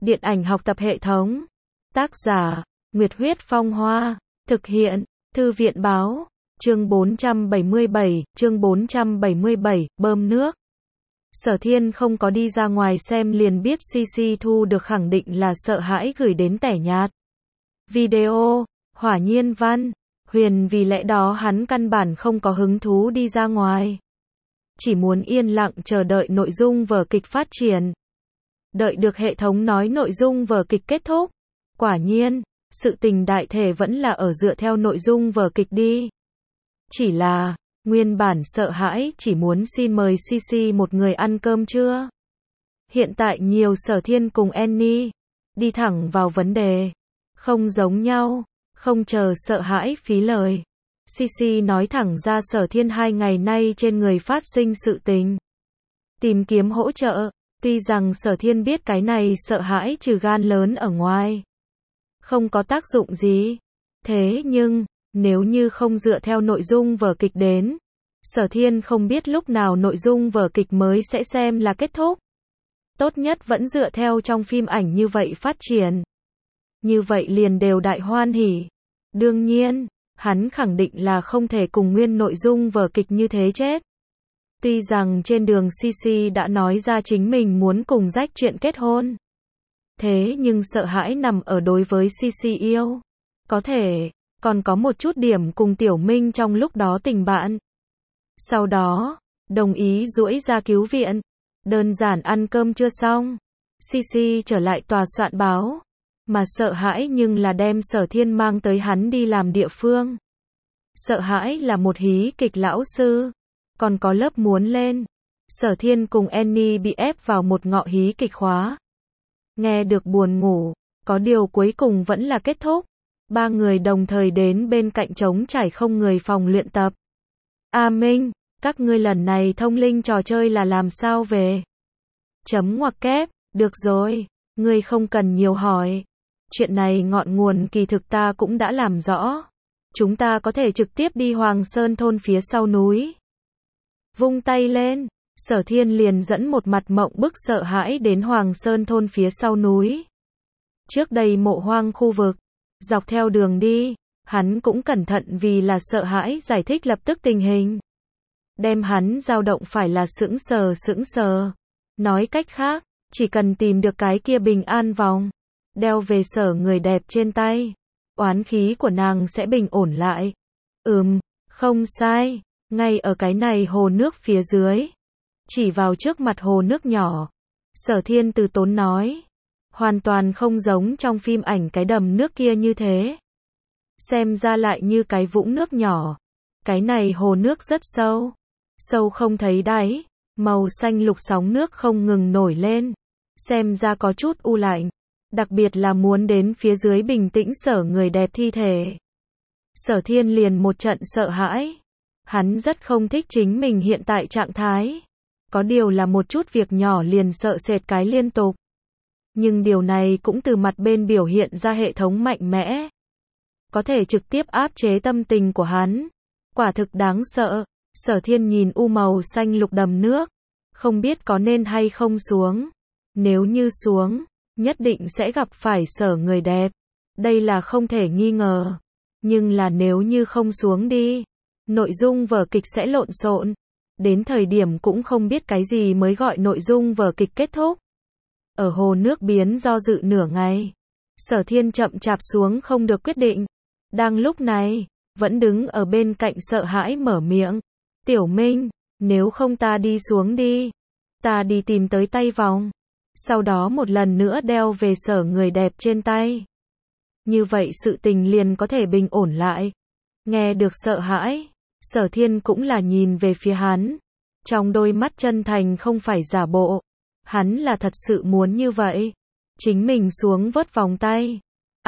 Điện ảnh học tập hệ thống. Tác giả, Nguyệt Huyết Phong Hoa. Thực hiện, Thư viện Báo. Chương 477, bơm nước. Sở Thiên không có đi ra ngoài xem liền biết CC thu được khẳng định là sợ hãi gửi đến tẻ nhạt. Video, Hỏa Nhiên Văn, Huyền vì lẽ đó hắn căn bản không có hứng thú đi ra ngoài. Chỉ muốn yên lặng chờ đợi nội dung vở kịch phát triển. Đợi được hệ thống nói nội dung vở kịch kết thúc. Quả nhiên, sự tình đại thể vẫn là ở dựa theo nội dung vở kịch đi. Chỉ là, nguyên bản sợ hãi chỉ muốn xin mời CC một người ăn cơm trưa. Hiện tại nhiều Sở Thiên cùng Annie, đi thẳng vào vấn đề. Không giống nhau, không chờ sợ hãi phí lời. CC nói thẳng ra Sở Thiên 2 ngày nay trên người phát sinh sự tình. Tìm kiếm hỗ trợ, tuy rằng Sở Thiên biết cái này sợ hãi trừ gan lớn ở ngoài. Không có tác dụng gì. Thế nhưng, nếu như không dựa theo nội dung vở kịch đến, Sở Thiên không biết lúc nào nội dung vở kịch mới sẽ xem là kết thúc. Tốt nhất vẫn dựa theo trong phim ảnh như vậy phát triển. Như vậy liền đều đại hoan hỉ. Đương nhiên, hắn khẳng định là không thể cùng nguyên nội dung vở kịch như thế chết. Tuy rằng trên đường CC đã nói ra chính mình muốn cùng Jack chuyện kết hôn. Thế nhưng sợ hãi nằm ở đối với CC yêu. Có thể, còn có một chút điểm cùng Tiểu Minh trong lúc đó tình bạn. Sau đó, đồng ý duỗi ra cứu viện. Đơn giản ăn cơm chưa xong. CC trở lại tòa soạn báo. Mà sợ hãi nhưng là đem Sở Thiên mang tới hắn đi làm địa phương. Sợ hãi là một hí kịch lão sư. Còn có lớp muốn lên. Sở Thiên cùng Annie bị ép vào một ngọ hí kịch khóa. Nghe được buồn ngủ. Có điều cuối cùng vẫn là kết thúc. 3 người đồng thời đến bên cạnh trống trải không người phòng luyện tập. A Minh, các ngươi lần này thông linh trò chơi là làm sao về? Chấm ngoặc kép, được rồi, ngươi không cần nhiều hỏi. Chuyện này ngọn nguồn kỳ thực ta cũng đã làm rõ. Chúng ta có thể trực tiếp đi Hoàng Sơn thôn phía sau núi. Vung tay lên, Sở Thiên liền dẫn một mặt mộng bức sợ hãi đến Hoàng Sơn thôn phía sau núi. Trước đây mộ hoang khu vực, dọc theo đường đi, hắn cũng cẩn thận vì là sợ hãi giải thích lập tức tình hình. Đem hắn dao động phải là sững sờ. Nói cách khác, chỉ cần tìm được cái kia bình an vòng, đeo về Sở người đẹp trên tay, oán khí của nàng sẽ bình ổn lại. Không sai, ngay ở cái này hồ nước phía dưới. Chỉ vào trước mặt hồ nước nhỏ. Sở Thiên từ tốn nói. Hoàn toàn không giống trong phim ảnh cái đầm nước kia như thế. Xem ra lại như cái vũng nước nhỏ. Cái này hồ nước rất sâu. Sâu không thấy đáy. Màu xanh lục sóng nước không ngừng nổi lên. Xem ra có chút u lạnh. Đặc biệt là muốn đến phía dưới bình tĩnh Sở người đẹp thi thể. Sở Thiên liền một trận sợ hãi. Hắn rất không thích chính mình hiện tại trạng thái. Có điều là một chút việc nhỏ liền sợ sệt cái liên tục. Nhưng điều này cũng từ mặt bên biểu hiện ra hệ thống mạnh mẽ. Có thể trực tiếp áp chế tâm tình của hắn. Quả thực đáng sợ. Sở Thiên nhìn u màu xanh lục đầm nước. Không biết có nên hay không xuống. Nếu như xuống, nhất định sẽ gặp phải Sở người đẹp. Đây là không thể nghi ngờ. Nhưng là nếu như không xuống đi, nội dung vở kịch sẽ lộn xộn. Đến thời điểm cũng không biết cái gì mới gọi nội dung vở kịch kết thúc. Ở hồ nước biến do dự nửa ngày. Sở Thiên chậm chạp xuống không được quyết định. Đang lúc này, vẫn đứng ở bên cạnh sợ hãi mở miệng. Tiểu Minh, nếu không ta đi xuống đi. Ta đi tìm tới tay vòng. Sau đó một lần nữa đeo về Sở người đẹp trên tay. Như vậy sự tình liền có thể bình ổn lại. Nghe được sợ hãi. Sở Thiên cũng là nhìn về phía hắn. Trong đôi mắt chân thành không phải giả bộ. Hắn là thật sự muốn như vậy. Chính mình xuống vớt vòng tay.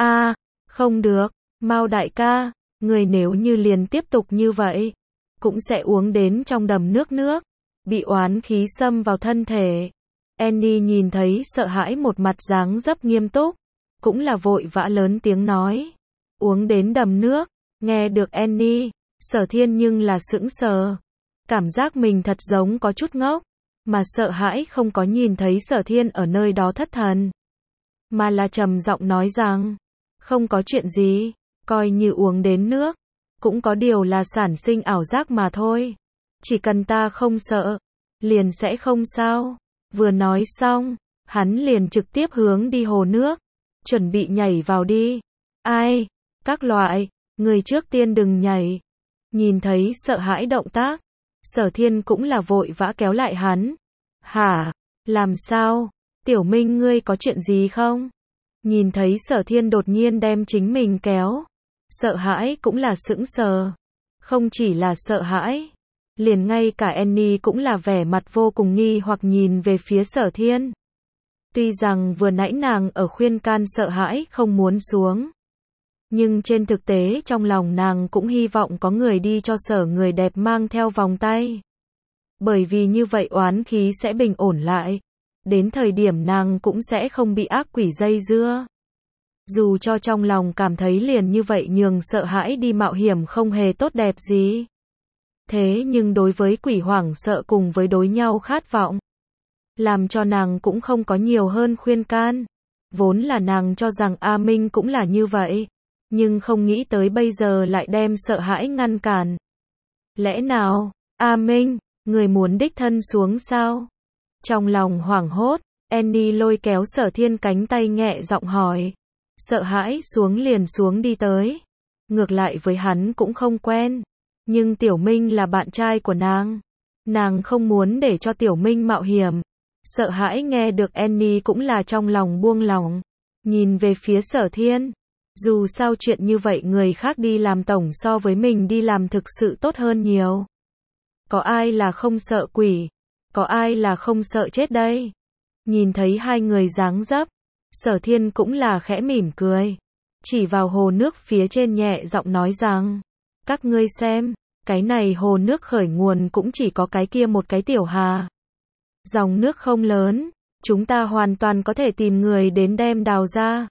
Không được. Mao đại ca, người nếu như liền tiếp tục như vậy, cũng sẽ uống đến trong đầm nước. Bị oán khí xâm vào thân thể. Annie nhìn thấy sợ hãi một mặt dáng dấp nghiêm túc. Cũng là vội vã lớn tiếng nói. Uống đến đầm nước. Nghe được Annie. Sở Thiên nhưng là sững sờ. Cảm giác mình thật giống có chút ngốc. Mà sợ hãi không có nhìn thấy Sở Thiên ở nơi đó thất thần. mà là trầm giọng nói rằng, không có chuyện gì, coi như uống đến nước, cũng có điều là sản sinh ảo giác mà thôi. Chỉ cần ta không sợ, liền sẽ không sao. Vừa nói xong, hắn liền trực tiếp hướng đi hồ nước, chuẩn bị nhảy vào đi. Ai? Các loại, người trước tiên đừng nhảy. Nhìn thấy sợ hãi động tác, Sở Thiên cũng là vội vã kéo lại hắn. Hả? Làm sao? Tiểu Minh ngươi có chuyện gì không? Nhìn thấy Sở Thiên đột nhiên đem chính mình kéo, sợ hãi cũng là sững sờ. Không chỉ là sợ hãi, liền ngay cả Annie cũng là vẻ mặt vô cùng nghi hoặc nhìn về phía Sở Thiên. Tuy rằng vừa nãy nàng ở khuyên can sợ hãi không muốn xuống, nhưng trên thực tế trong lòng nàng cũng hy vọng có người đi cho Sở người đẹp mang theo vòng tay. Bởi vì như vậy oán khí sẽ bình ổn lại. Đến thời điểm nàng cũng sẽ không bị ác quỷ dây dưa. Dù cho trong lòng cảm thấy liền như vậy nhường sợ hãi đi mạo hiểm không hề tốt đẹp gì. Thế nhưng đối với quỷ hoảng sợ cùng với đối nhau khát vọng, làm cho nàng cũng không có nhiều hơn khuyên can. Vốn là nàng cho rằng A Minh cũng là như vậy, nhưng không nghĩ tới bây giờ lại đem sợ hãi ngăn cản. Lẽ nào, A Minh, người muốn đích thân xuống sao? Trong lòng hoảng hốt, Annie lôi kéo Sở Thiên cánh tay nhẹ giọng hỏi. Sợ hãi xuống liền xuống đi tới. Ngược lại với hắn cũng không quen. Nhưng Tiểu Minh là bạn trai của nàng. Nàng không muốn để cho Tiểu Minh mạo hiểm. Sợ hãi nghe được Annie cũng là trong lòng buông lỏng. Nhìn về phía Sở Thiên. Dù sao chuyện như vậy người khác đi làm tổng so với mình đi làm thực sự tốt hơn nhiều. Có ai là không sợ quỷ? Có ai là không sợ chết đây? Nhìn thấy hai người dáng dấp, Sở Thiên cũng là khẽ mỉm cười. Chỉ vào hồ nước phía trên nhẹ giọng nói rằng, các ngươi xem, cái này hồ nước khởi nguồn cũng chỉ có cái kia một cái tiểu hà. Dòng nước không lớn, chúng ta hoàn toàn có thể tìm người đến đem đào ra.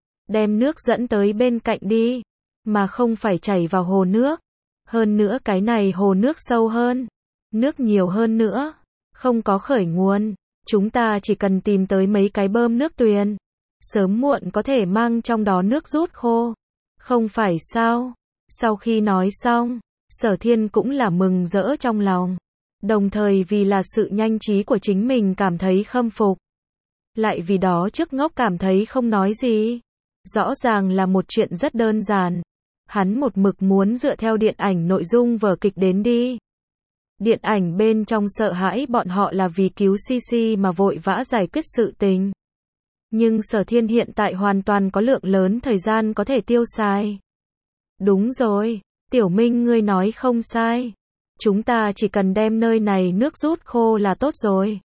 Đem nước dẫn tới bên cạnh đi, mà không phải chảy vào hồ nước. Hơn nữa cái này hồ nước sâu hơn, nước nhiều hơn nữa, không có khởi nguồn. Chúng ta chỉ cần tìm tới mấy cái bơm nước tuyền, sớm muộn có thể mang trong đó nước rút khô. Không phải sao? Sau khi nói xong, Sở Thiên cũng là mừng rỡ trong lòng. Đồng thời vì là sự nhanh trí của chính mình cảm thấy khâm phục. Lại vì đó trước ngốc cảm thấy không nói gì. Rõ ràng là một chuyện rất đơn giản. Hắn một mực muốn dựa theo điện ảnh nội dung vở kịch đến đi. Điện ảnh bên trong sợ hãi bọn họ là vì cứu Sisi mà vội vã giải quyết sự tình. Nhưng Sở Thiên hiện tại hoàn toàn có lượng lớn thời gian có thể tiêu xài. Đúng rồi, Tiểu Minh ngươi nói không sai. Chúng ta chỉ cần đem nơi này nước rút khô là tốt rồi.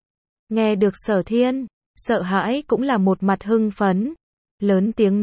Nghe được Sở Thiên, sợ hãi cũng là một mặt hưng phấn. Lớn tiếng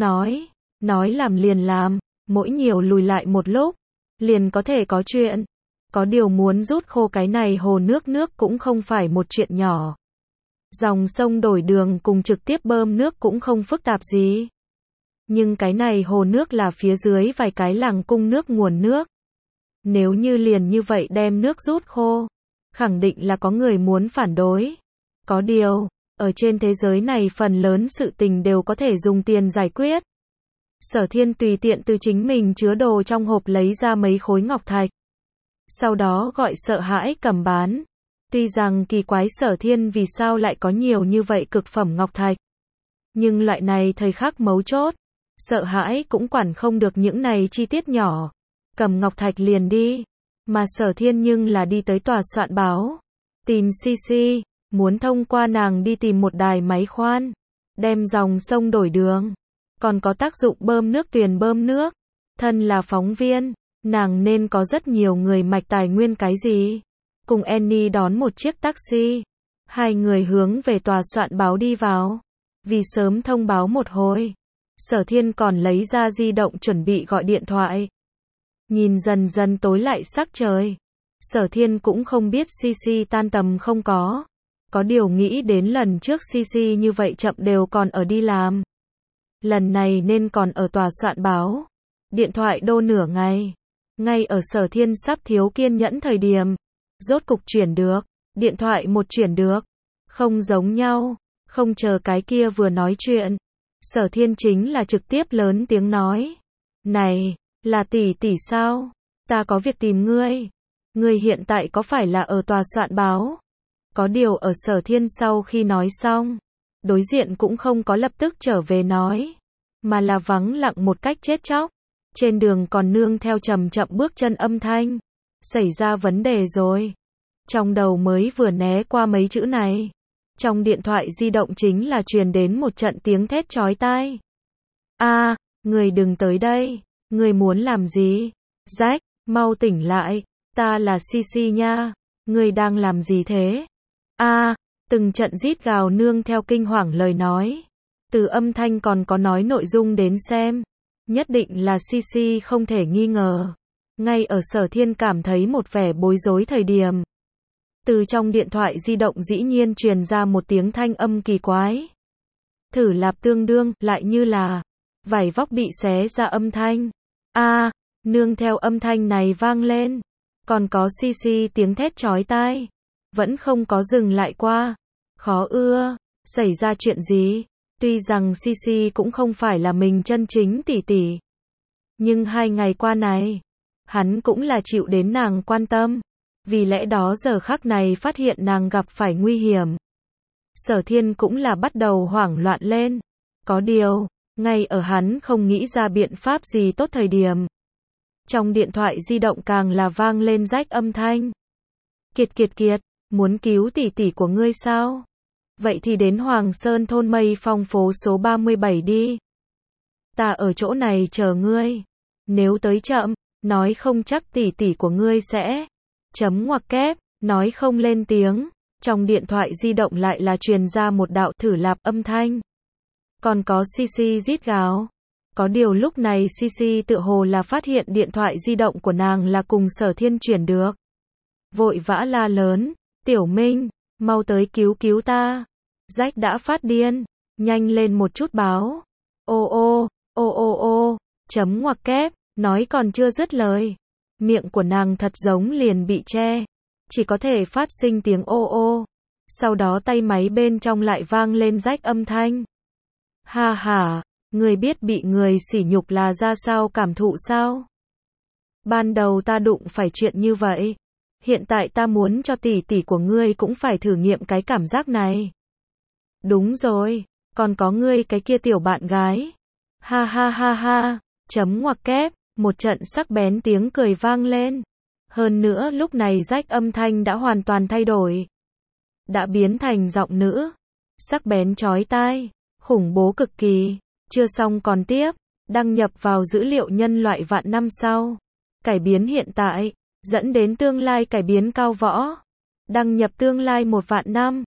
nói làm liền làm, mỗi nhiều lùi lại một lúc, liền có thể có chuyện. Có điều muốn rút khô cái này hồ nước cũng không phải một chuyện nhỏ. Dòng sông đổi đường cùng trực tiếp bơm nước cũng không phức tạp gì. Nhưng cái này hồ nước là phía dưới vài cái làng cung nước nguồn nước. Nếu như liền như vậy đem nước rút khô, khẳng định là có người muốn phản đối. Có điều, ở trên thế giới này phần lớn sự tình đều có thể dùng tiền giải quyết. Sở Thiên tùy tiện từ chính mình chứa đồ trong hộp lấy ra mấy khối ngọc thạch. Sau đó gọi sợ hãi cầm bán. Tuy rằng kỳ quái Sở Thiên vì sao lại có nhiều như vậy cực phẩm ngọc thạch. Nhưng loại này thời khắc mấu chốt, sợ hãi cũng quản không được những này chi tiết nhỏ. Cầm ngọc thạch liền đi. Mà Sở Thiên nhưng là đi tới tòa soạn báo. Tìm Sisi, muốn thông qua nàng đi tìm một đài máy khoan. Đem dòng sông đổi đường. Còn có tác dụng bơm nước tuyền bơm nước. Thân là phóng viên, nàng nên có rất nhiều người mạch tài nguyên cái gì. Cùng Annie đón một chiếc taxi. Hai người hướng về tòa soạn báo đi vào. Vì sớm thông báo một hồi, Sở Thiên còn lấy ra di động chuẩn bị gọi điện thoại. Nhìn dần dần tối lại sắc trời, Sở Thiên cũng không biết Sisi tan tầm không có. Có điều nghĩ đến lần trước Sisi như vậy chậm đều còn ở đi làm. Lần này nên còn ở tòa soạn báo. Điện thoại đô nửa ngày. Ngay ở Sở Thiên sắp thiếu kiên nhẫn thời điểm, rốt cục chuyển được. Điện thoại một chuyển được. Không giống nhau. Không chờ cái kia vừa nói chuyện, Sở Thiên chính là trực tiếp lớn tiếng nói. Này, là tỷ tỷ sao? Ta có việc tìm ngươi. Ngươi hiện tại có phải là ở tòa soạn báo? Có điều ở Sở Thiên sau khi nói xong, đối diện cũng không có lập tức trở về nói, mà là vắng lặng một cách chết chóc. Trên đường còn nương theo chậm chậm bước chân âm thanh. Xảy ra vấn đề rồi. Trong đầu mới vừa né qua mấy chữ này, trong điện thoại di động chính là truyền đến một trận tiếng thét chói tai. A, người đừng tới đây, người muốn làm gì? Jack, mau tỉnh lại, ta là Cici nha, người đang làm gì thế? A, từng trận rít gào nương theo kinh hoàng lời nói. Từ âm thanh còn có nói nội dung đến xem, nhất định là Cici không thể nghi ngờ. Ngay ở Sở Thiên cảm thấy một vẻ bối rối thời điểm, từ trong điện thoại di động dĩ nhiên truyền ra một tiếng thanh âm kỳ quái. Thử lạp tương đương, lại như là vải vóc bị xé ra âm thanh. A, nương theo âm thanh này vang lên, còn có Cici tiếng thét chói tai, vẫn không có dừng lại qua. Khó ưa, xảy ra chuyện gì? Tuy rằng Cici cũng không phải là mình chân chính tỷ tỷ, nhưng 2 ngày qua này, hắn cũng là chịu đến nàng quan tâm. Vì lẽ đó giờ khắc này phát hiện nàng gặp phải nguy hiểm, Sở Thiên cũng là bắt đầu hoảng loạn lên. Có điều, ngay ở hắn không nghĩ ra biện pháp gì tốt thời điểm, trong điện thoại di động càng là vang lên rách âm thanh. Kiệt kiệt kiệt, muốn cứu tỷ tỷ của ngươi sao? Vậy thì đến Hoàng Sơn thôn Mây Phong phố số 37 đi. Ta ở chỗ này chờ ngươi. Nếu tới chậm, nói không chắc tỷ tỷ của ngươi sẽ chấm ngoặc kép, nói không lên tiếng. Trong điện thoại di động lại là truyền ra một đạo thử lạp âm thanh. Còn có Cici rít gào. Có điều lúc này Cici tựa hồ là phát hiện điện thoại di động của nàng là cùng Sở Thiên chuyển được. Vội vã la lớn, Tiểu Minh, mau tới cứu ta. Jack đã phát điên, nhanh lên một chút báo. Ô, chấm ngoặc kép, nói còn chưa dứt lời. Miệng của nàng thật giống liền bị che, chỉ có thể phát sinh tiếng ô. Sau đó tay máy bên trong lại vang lên rách âm thanh. Ha ha, người biết bị người sỉ nhục là ra sao cảm thụ sao? Ban đầu ta đụng phải chuyện như vậy, hiện tại ta muốn cho tỷ tỷ của ngươi cũng phải thử nghiệm cái cảm giác này. Đúng rồi, còn có ngươi cái kia tiểu bạn gái. Ha, chấm ngoặc kép, một trận sắc bén tiếng cười vang lên. Hơn nữa lúc này rách âm thanh đã hoàn toàn thay đổi, đã biến thành giọng nữ, sắc bén chói tai, khủng bố cực kỳ. Chưa xong còn tiếp, đăng nhập vào dữ liệu nhân loại vạn năm sau, cải biến hiện tại, dẫn đến tương lai cải biến cao võ. Đăng nhập tương lai 1 vạn năm.